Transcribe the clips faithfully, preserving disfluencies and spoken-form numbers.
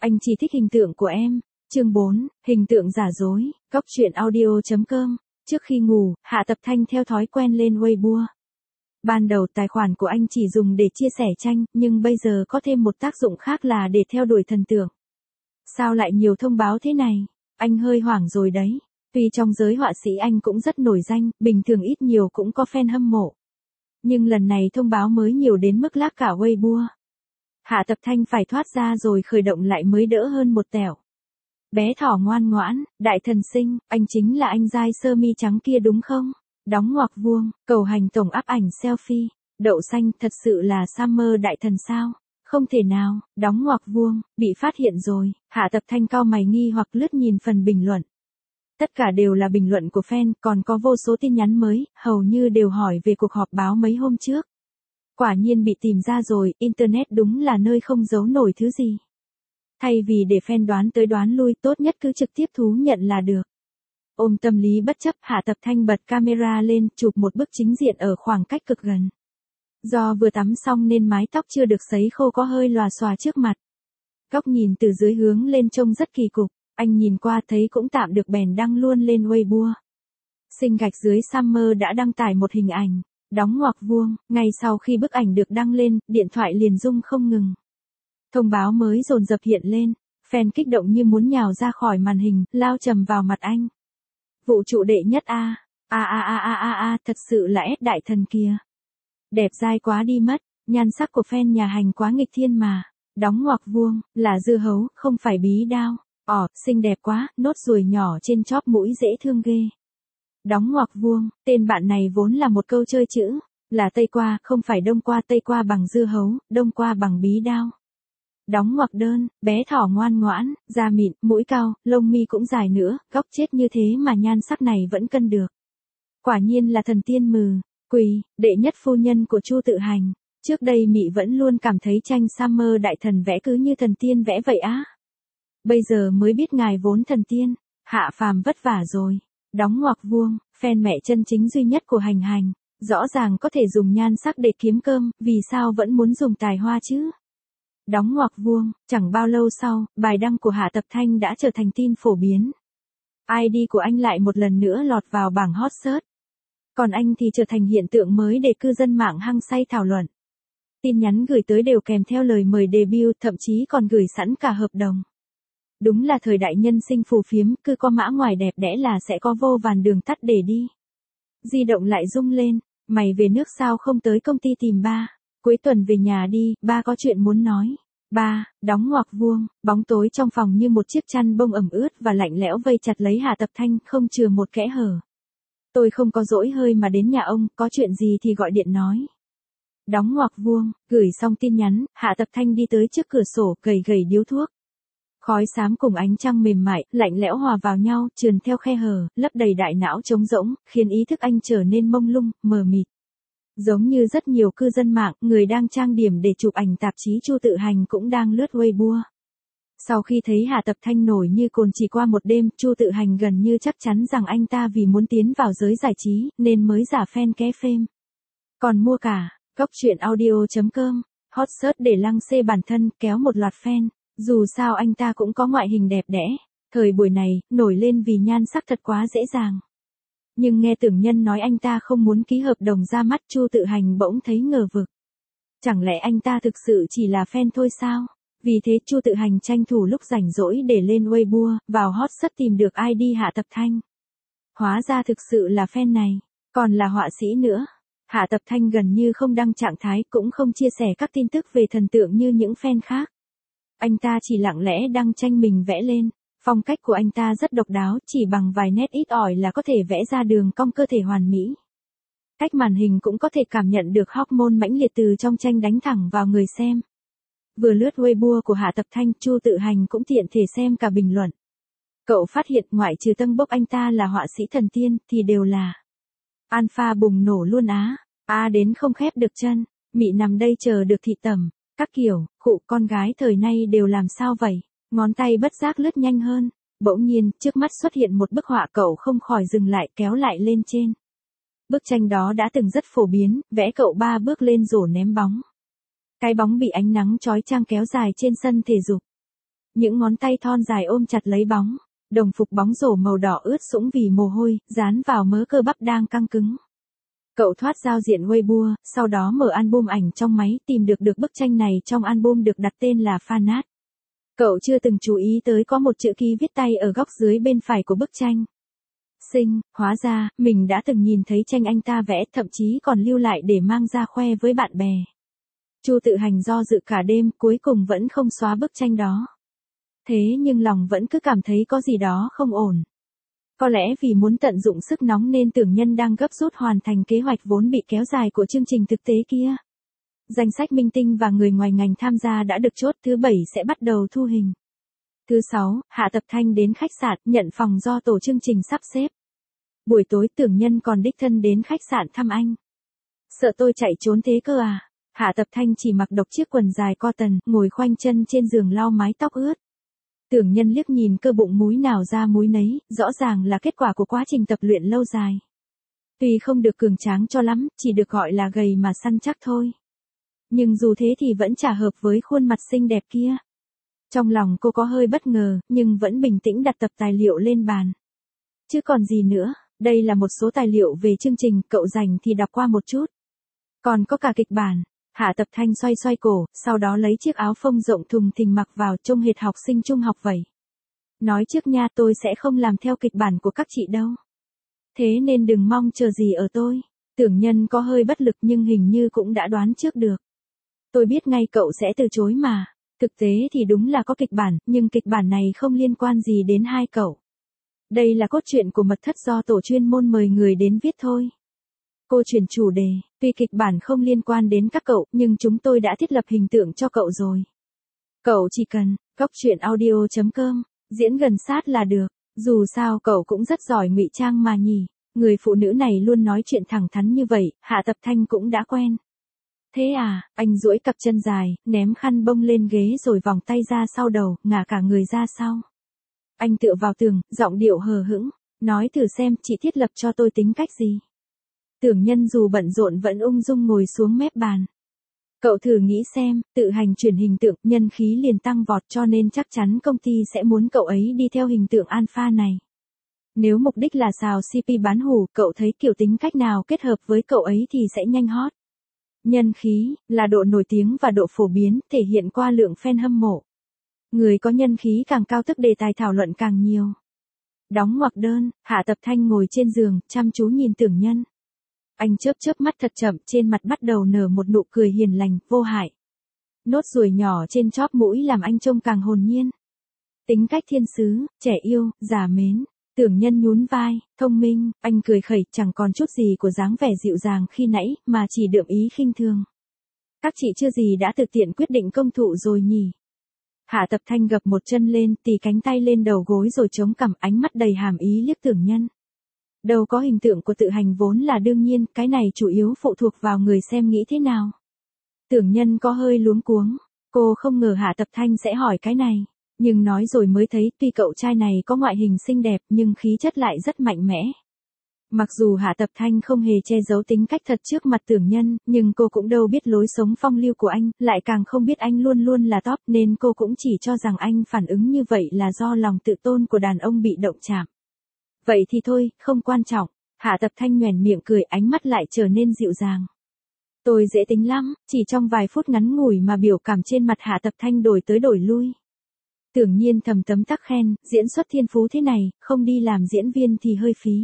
Anh chỉ thích hình tượng của em. Chương bốn, hình tượng giả dối, Cóc truyện audio chấm com. Trước khi ngủ, Hạ Tập Thanh theo thói quen lên Weibo. Ban đầu tài khoản của anh chỉ dùng để chia sẻ tranh, nhưng bây giờ có thêm một tác dụng khác là để theo đuổi thần tượng. Sao lại nhiều thông báo thế này? Anh hơi hoảng rồi đấy. Tuy trong giới họa sĩ anh cũng rất nổi danh, bình thường ít nhiều cũng có fan hâm mộ. Nhưng lần này thông báo mới nhiều đến mức lác cả Weibo. Hạ Tập Thanh phải thoát ra rồi khởi động lại mới đỡ hơn một tẹo. Bé thỏ ngoan ngoãn, đại thần sinh, anh chính là anh giai sơ mi trắng kia đúng không? Đóng ngoặc vuông, cầu hành tổng áp ảnh selfie. Đậu xanh, thật sự là Summer đại thần sao? Không thể nào, đóng ngoặc vuông, bị phát hiện rồi. Hạ Tập Thanh cau mày nghi hoặc lướt nhìn phần bình luận. Tất cả đều là bình luận của fan, còn có vô số tin nhắn mới, hầu như đều hỏi về cuộc họp báo mấy hôm trước. Quả nhiên bị tìm ra rồi, Internet đúng là nơi không giấu nổi thứ gì. Thay vì để fan đoán tới đoán lui, tốt nhất cứ trực tiếp thú nhận là được. Ôm tâm lý bất chấp, Hạ Tập Thanh bật camera lên, chụp một bức chính diện ở khoảng cách cực gần. Do vừa tắm xong nên mái tóc chưa được sấy khô có hơi lòa xòa trước mặt. Góc nhìn từ dưới hướng lên trông rất kỳ cục, anh nhìn qua thấy cũng tạm được bèn đăng luôn lên Weibo. Sinh gạch dưới Summer đã đăng tải một hình ảnh, đóng ngoặc vuông, ngay sau khi bức ảnh được đăng lên, điện thoại liền rung không ngừng. Thông báo mới dồn dập hiện lên, fan kích động như muốn nhào ra khỏi màn hình, lao chầm vào mặt anh. Vũ trụ đệ nhất a, a a a a a a, thật sự là S đại thần kìa. Đẹp dai quá đi mất, nhan sắc của fan nhà hành quá nghịch thiên mà. Đóng ngoặc vuông, là dưa hấu, không phải bí đao. Ỏ, xinh đẹp quá, nốt ruồi nhỏ trên chóp mũi dễ thương ghê. Đóng ngoặc vuông, tên bạn này vốn là một câu chơi chữ, là Tây qua, không phải Đông qua, Tây qua bằng dưa hấu, Đông qua bằng bí đao. Đóng ngoặc đơn, bé thỏ ngoan ngoãn, da mịn, mũi cao, lông mi cũng dài nữa, góc chết như thế mà nhan sắc này vẫn cân được. Quả nhiên là thần tiên mừ, quỳ, đệ nhất phu nhân của Chu Tự Hành. Trước đây Mị vẫn luôn cảm thấy tranh Summer đại thần vẽ cứ như thần tiên vẽ vậy á. Bây giờ mới biết ngài vốn thần tiên, hạ phàm vất vả rồi. Đóng ngoặc vuông, fan mẹ chân chính duy nhất của Hành Hành, rõ ràng có thể dùng nhan sắc để kiếm cơm, vì sao vẫn muốn dùng tài hoa chứ? Đóng ngoặc vuông, chẳng bao lâu sau, bài đăng của Hạ Tập Thanh đã trở thành tin phổ biến. i đê của anh lại một lần nữa lọt vào bảng hot search. Còn anh thì trở thành hiện tượng mới để cư dân mạng hăng say thảo luận. Tin nhắn gửi tới đều kèm theo lời mời debut, thậm chí còn gửi sẵn cả hợp đồng. Đúng là thời đại nhân sinh phù phiếm, cứ có mã ngoài đẹp đẽ là sẽ có vô vàn đường tắt để đi. Di động lại rung lên, mày về nước sao không tới công ty tìm ba? Cuối tuần về nhà đi, ba có chuyện muốn nói. Ba, đóng ngoặc vuông, bóng tối trong phòng như một chiếc chăn bông ẩm ướt và lạnh lẽo vây chặt lấy Hạ Tập Thanh, không chừa một kẽ hở. Tôi không có dỗi hơi mà đến nhà ông, có chuyện gì thì gọi điện nói. Đóng ngoặc vuông, gửi xong tin nhắn, Hạ Tập Thanh đi tới trước cửa sổ, gầy gầy điếu thuốc. Khói xám cùng ánh trăng mềm mại, lạnh lẽo hòa vào nhau, trườn theo khe hở, lấp đầy đại não trống rỗng, khiến ý thức anh trở nên mông lung, mờ mịt. Giống như rất nhiều cư dân mạng, người đang trang điểm để chụp ảnh tạp chí Chu Tự Hành cũng đang lướt Weibo. Sau khi thấy Hạ Tập Thanh nổi như cồn chỉ qua một đêm, Chu Tự Hành gần như chắc chắn rằng anh ta vì muốn tiến vào giới giải trí, nên mới giả fan ké phêm. Còn mua cả, Cóc truyện audio chấm com, hot search để lăng xê bản thân, kéo một loạt fan. Dù sao anh ta cũng có ngoại hình đẹp đẽ. Thời buổi này, nổi lên vì nhan sắc thật quá dễ dàng. Nhưng nghe tưởng nhân nói anh ta không muốn ký hợp đồng ra mắt, Chu Tự Hành bỗng thấy ngờ vực. Chẳng lẽ anh ta thực sự chỉ là fan thôi sao? Vì thế Chu Tự Hành tranh thủ lúc rảnh rỗi để lên Weibo, vào hot search tìm được i đê Hạ Tập Thanh. Hóa ra thực sự là fan này, còn là họa sĩ nữa. Hạ Tập Thanh gần như không đăng trạng thái, cũng không chia sẻ các tin tức về thần tượng như những fan khác. Anh ta chỉ lặng lẽ đăng tranh mình vẽ lên. Phong cách của anh ta rất độc đáo, chỉ bằng vài nét ít ỏi là có thể vẽ ra đường cong cơ thể hoàn mỹ. Cách màn hình cũng có thể cảm nhận được hormone mãnh liệt từ trong tranh đánh thẳng vào người xem. Vừa lướt Weibo của Hạ Tập Thanh, Chu Tự Hành cũng tiện thể xem cả bình luận. Cậu phát hiện ngoại trừ Tân Bốc anh ta là họa sĩ thần tiên, thì đều là alpha bùng nổ luôn á. A đến không khép được chân, Mị nằm đây chờ được thị tẩm. Các kiểu, khụ con gái thời nay đều làm sao vậy? Ngón tay bất giác lướt nhanh hơn. Bỗng nhiên, trước mắt xuất hiện một bức họa, cậu không khỏi dừng lại, kéo lại lên trên. Bức tranh đó đã từng rất phổ biến, vẽ cậu ba bước lên rổ ném bóng. Cái bóng bị ánh nắng chói chang kéo dài trên sân thể dục. Những ngón tay thon dài ôm chặt lấy bóng, đồng phục bóng rổ màu đỏ ướt sũng vì mồ hôi, dán vào mớ cơ bắp đang căng cứng. Cậu thoát giao diện Weibo, sau đó mở album ảnh trong máy, tìm được được bức tranh này trong album được đặt tên là Fanart. Cậu chưa từng chú ý tới có một chữ ký viết tay ở góc dưới bên phải của bức tranh. Sinh, hóa ra, mình đã từng nhìn thấy tranh anh ta vẽ, thậm chí còn lưu lại để mang ra khoe với bạn bè. Chu Tự Hành do dự cả đêm, cuối cùng vẫn không xóa bức tranh đó. Thế nhưng lòng vẫn cứ cảm thấy có gì đó không ổn. Có lẽ vì muốn tận dụng sức nóng nên Tưởng Nhân đang gấp rút hoàn thành kế hoạch vốn bị kéo dài của chương trình thực tế kia. Danh sách minh tinh và người ngoài ngành tham gia đã được chốt, thứ bảy sẽ bắt đầu thu hình. Thứ sáu, Hạ Tập Thanh đến khách sạn nhận phòng do tổ chương trình sắp xếp. Buổi tối Tưởng Nhân còn đích thân đến khách sạn thăm anh. Sợ tôi chạy trốn thế cơ à? Hạ Tập Thanh chỉ mặc độc chiếc quần dài cotton, ngồi khoanh chân trên giường lau mái tóc ướt. Tưởng Nhân liếc nhìn cơ bụng múi nào ra múi nấy, rõ ràng là kết quả của quá trình tập luyện lâu dài. Tuy không được cường tráng cho lắm, chỉ được gọi là gầy mà săn chắc thôi. Nhưng dù thế thì vẫn chả hợp với khuôn mặt xinh đẹp kia. Trong lòng cô có hơi bất ngờ, nhưng vẫn bình tĩnh đặt tập tài liệu lên bàn. Chứ còn gì nữa, đây là một số tài liệu về chương trình, cậu rảnh thì đọc qua một chút. Còn có cả kịch bản. Hạ Tập Thanh xoay xoay cổ, sau đó lấy chiếc áo phông rộng thùng thình mặc vào, trông hệt học sinh trung học vậy. Nói trước nha, tôi sẽ không làm theo kịch bản của các chị đâu. Thế nên đừng mong chờ gì ở tôi. Tưởng Nhân có hơi bất lực nhưng hình như cũng đã đoán trước được. Tôi biết ngay cậu sẽ từ chối mà. Thực tế thì đúng là có kịch bản, nhưng kịch bản này không liên quan gì đến hai cậu. Đây là cốt truyện của mật thất do tổ chuyên môn mời người đến viết thôi. Cô chuyển chủ đề, tuy kịch bản không liên quan đến các cậu, nhưng chúng tôi đã thiết lập hình tượng cho cậu rồi. Cậu chỉ cần, góc truyện audio chấm com, diễn gần sát là được. Dù sao cậu cũng rất giỏi ngụy trang mà nhỉ. Người phụ nữ này luôn nói chuyện thẳng thắn như vậy, Hạ Tập Thanh cũng đã quen. Thế à, anh duỗi cặp chân dài, ném khăn bông lên ghế rồi vòng tay ra sau đầu, ngả cả người ra sau. Anh tựa vào tường, giọng điệu hờ hững, nói thử xem chị thiết lập cho tôi tính cách gì. Tưởng Nhân dù bận rộn vẫn ung dung ngồi xuống mép bàn. Cậu thử nghĩ xem, Tự Hành chuyển hình tượng, nhân khí liền tăng vọt, cho nên chắc chắn công ty sẽ muốn cậu ấy đi theo hình tượng alpha này. Nếu mục đích là xào xê pê bán hủ, cậu thấy kiểu tính cách nào kết hợp với cậu ấy thì sẽ nhanh hot. Nhân khí, là độ nổi tiếng và độ phổ biến, thể hiện qua lượng fan hâm mộ. Người có nhân khí càng cao tức đề tài thảo luận càng nhiều. Đóng ngoặc đơn, Hạ Tập Thanh ngồi trên giường, chăm chú nhìn Tưởng Nhân. Anh chớp chớp mắt thật chậm, trên mặt bắt đầu nở một nụ cười hiền lành, vô hại. Nốt ruồi nhỏ trên chóp mũi làm anh trông càng hồn nhiên. Tính cách thiên sứ, trẻ yêu, già mến. Tưởng Nhân nhún vai, thông minh, anh cười khẩy, chẳng còn chút gì của dáng vẻ dịu dàng khi nãy, mà chỉ đượm ý khinh thường. Các chị chưa gì đã thực tiện quyết định công thụ rồi nhỉ? Hạ Tập Thanh gập một chân lên, tì cánh tay lên đầu gối rồi chống cằm, ánh mắt đầy hàm ý liếc Tưởng Nhân. Đâu có hình tượng của Tự Hành vốn là đương nhiên, cái này chủ yếu phụ thuộc vào người xem nghĩ thế nào. Tưởng Nhân có hơi luống cuống, cô không ngờ Hạ Tập Thanh sẽ hỏi cái này. Nhưng nói rồi mới thấy, tuy cậu trai này có ngoại hình xinh đẹp nhưng khí chất lại rất mạnh mẽ. Mặc dù Hạ Tập Thanh không hề che giấu tính cách thật trước mặt Tưởng Nhân, nhưng cô cũng đâu biết lối sống phong lưu của anh, lại càng không biết anh luôn luôn là top, nên cô cũng chỉ cho rằng anh phản ứng như vậy là do lòng tự tôn của đàn ông bị động chạm. Vậy thì thôi, không quan trọng. Hạ Tập Thanh nhoẻn miệng cười, ánh mắt lại trở nên dịu dàng. Tôi dễ tính lắm, chỉ trong vài phút ngắn ngủi mà biểu cảm trên mặt Hạ Tập Thanh đổi tới đổi lui. Tưởng Nhiên thầm tấm tắc khen, diễn xuất thiên phú thế này, không đi làm diễn viên thì hơi phí.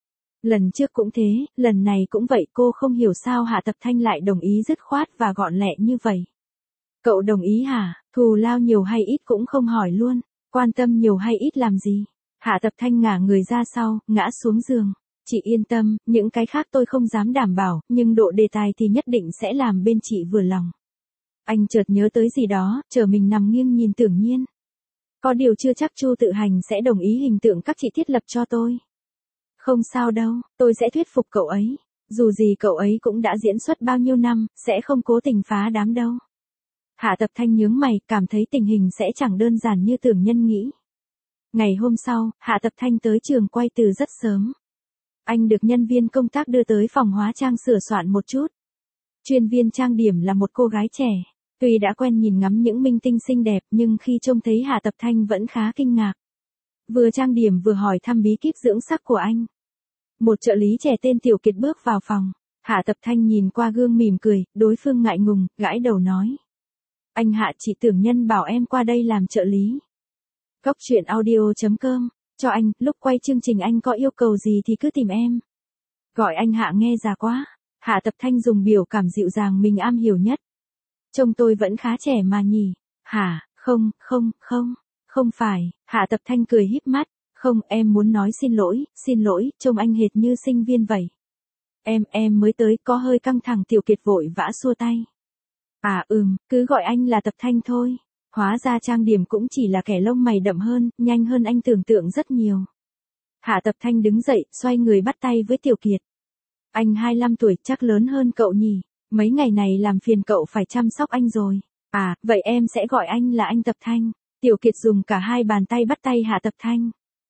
Lần trước cũng thế, lần này cũng vậy, cô không hiểu sao Hạ Tập Thanh lại đồng ý dứt khoát và gọn lẹ như vậy. Cậu đồng ý hả? Thù lao nhiều hay ít cũng không hỏi luôn, quan tâm nhiều hay ít làm gì? Hạ Tập Thanh ngả người ra sau, ngã xuống giường. Chị yên tâm, những cái khác tôi không dám đảm bảo, nhưng độ đề tài thì nhất định sẽ làm bên chị vừa lòng. Anh chợt nhớ tới gì đó, chờ mình nằm nghiêng nhìn Tưởng Nhiên. Có điều chưa chắc Chu Tự Hành sẽ đồng ý hình tượng các chị thiết lập cho tôi. Không sao đâu, tôi sẽ thuyết phục cậu ấy. Dù gì cậu ấy cũng đã diễn xuất bao nhiêu năm, sẽ không cố tình phá đám đâu. Hạ Tập Thanh nhướng mày, cảm thấy tình hình sẽ chẳng đơn giản như Tưởng Nhân nghĩ. Ngày hôm sau, Hạ Tập Thanh tới trường quay từ rất sớm. Anh được nhân viên công tác đưa tới phòng hóa trang sửa soạn một chút. Chuyên viên trang điểm là một cô gái trẻ. Tuy đã quen nhìn ngắm những minh tinh xinh đẹp nhưng khi trông thấy Hạ Tập Thanh vẫn khá kinh ngạc. Vừa trang điểm vừa hỏi thăm bí kíp dưỡng sắc của anh. Một trợ lý trẻ tên Tiểu Kiệt bước vào phòng. Hạ Tập Thanh nhìn qua gương mỉm cười, đối phương ngại ngùng, gãi đầu nói. Anh Hạ, chị tưởng Nhân bảo em qua đây làm trợ lý. Cóc truyện audio chấm com, cho anh, lúc quay chương trình anh có yêu cầu gì thì cứ tìm em. Gọi anh Hạ nghe già quá. Hạ Tập Thanh dùng biểu cảm dịu dàng mình am hiểu nhất. Trông tôi vẫn khá trẻ mà nhỉ. Hả, không, không, không, không phải. Hạ Tập Thanh cười híp mắt. Không, em muốn nói xin lỗi, xin lỗi, trông anh hệt như sinh viên vậy. Em, em mới tới, có hơi căng thẳng. Tiểu Kiệt vội vã xua tay. À ừm, cứ gọi anh là Tập Thanh thôi. Hóa ra trang điểm cũng chỉ là kẻ lông mày đậm hơn, nhanh hơn anh tưởng tượng rất nhiều. Hạ Tập Thanh đứng dậy, xoay người bắt tay với Tiểu Kiệt. Anh hai mươi lăm tuổi, chắc lớn hơn cậu nhỉ. Mấy ngày này làm phiền cậu phải chăm sóc anh rồi. À, vậy em sẽ gọi anh là anh Tập Thanh. Tiểu Kiệt dùng cả hai bàn tay bắt tay Hạ Tập Thanh.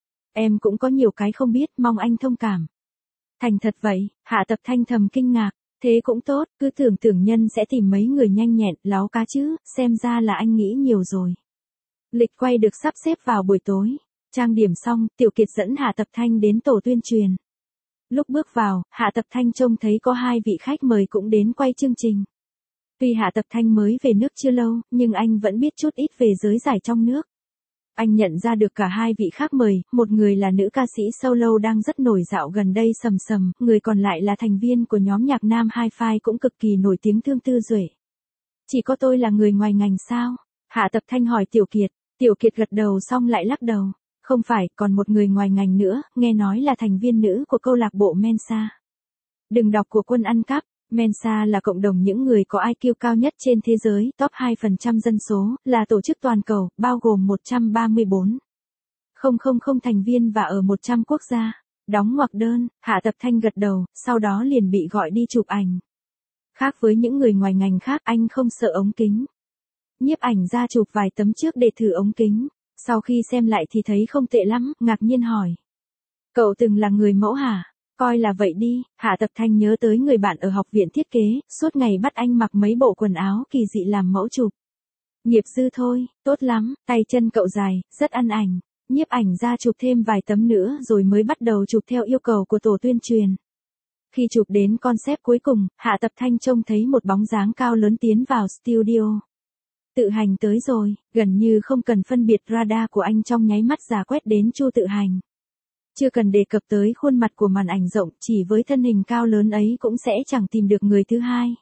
Em cũng có nhiều cái không biết, mong anh thông cảm. Thành thật vậy, Hạ Tập Thanh thầm kinh ngạc. Thế cũng tốt, cứ tưởng tưởng Nhân sẽ tìm mấy người nhanh nhẹn, láo cá chứ, xem ra là anh nghĩ nhiều rồi. Lịch quay được sắp xếp vào buổi tối. Trang điểm xong, Tiểu Kiệt dẫn Hạ Tập Thanh đến tổ tuyên truyền. Lúc bước vào, Hạ Tập Thanh trông thấy có hai vị khách mời cũng đến quay chương trình. Tuy Hạ Tập Thanh mới về nước chưa lâu, nhưng anh vẫn biết chút ít về giới giải trong nước. Anh nhận ra được cả hai vị khách mời, một người là nữ ca sĩ solo đang rất nổi dạo gần đây Sầm Sầm, người còn lại là thành viên của nhóm nhạc nam Hi-Fi cũng cực kỳ nổi tiếng Thương Tư Duệ. Chỉ có tôi là người ngoài ngành sao? Hạ Tập Thanh hỏi Tiểu Kiệt. Tiểu Kiệt gật đầu xong lại lắc đầu. Không phải, còn một người ngoài ngành nữa, nghe nói là thành viên nữ của câu lạc bộ Mensa. Đừng đọc của Quân ăn cắp. Mensa là cộng đồng những người có i kiu cao nhất trên thế giới, top hai phần trăm dân số, là tổ chức toàn cầu, bao gồm một trăm ba mươi bốn nghìn thành viên và ở một trăm quốc gia. Đóng ngoặc đơn, Hạ Tập Thanh gật đầu, sau đó liền bị gọi đi chụp ảnh. Khác với những người ngoài ngành khác, anh không sợ ống kính. Nhiếp ảnh ra chụp vài tấm trước để thử ống kính. Sau khi xem lại thì thấy không tệ lắm, ngạc nhiên hỏi. Cậu từng là người mẫu hả? Coi là vậy đi. Hạ Tập Thanh nhớ tới người bạn ở học viện thiết kế, suốt ngày bắt anh mặc mấy bộ quần áo kỳ dị làm mẫu chụp. Nghiệp dư thôi, tốt lắm, tay chân cậu dài, rất ăn ảnh. Nhiếp ảnh ra chụp thêm vài tấm nữa rồi mới bắt đầu chụp theo yêu cầu của tổ tuyên truyền. Khi chụp đến concept cuối cùng, Hạ Tập Thanh trông thấy một bóng dáng cao lớn tiến vào studio. Tự Hành tới rồi, gần như không cần phân biệt radar của anh trong nháy mắt dà quét đến Chu Tự Hành. Chưa cần đề cập tới khuôn mặt của màn ảnh rộng, chỉ với thân hình cao lớn ấy cũng sẽ chẳng tìm được người thứ hai.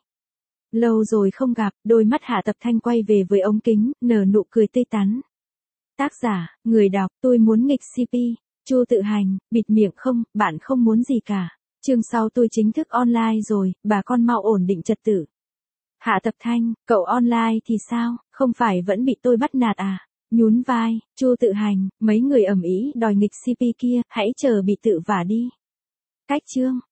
Lâu rồi không gặp, đôi mắt Hạ Tập Thanh quay về với ống kính, nở nụ cười tươi tắn. Tác giả, người đọc, tôi muốn nghịch xê pê, Chu Tự Hành, bịt miệng không, bạn không muốn gì cả. Chương sau tôi chính thức online rồi, bà con mau ổn định trật tự. Hạ Tập Thanh, cậu online thì sao, không phải vẫn bị tôi bắt nạt à? Nhún vai, Chu Tự Hành, mấy người ầm ĩ đòi nghịch xê pê kia, hãy chờ bị tự vả đi. Cách chương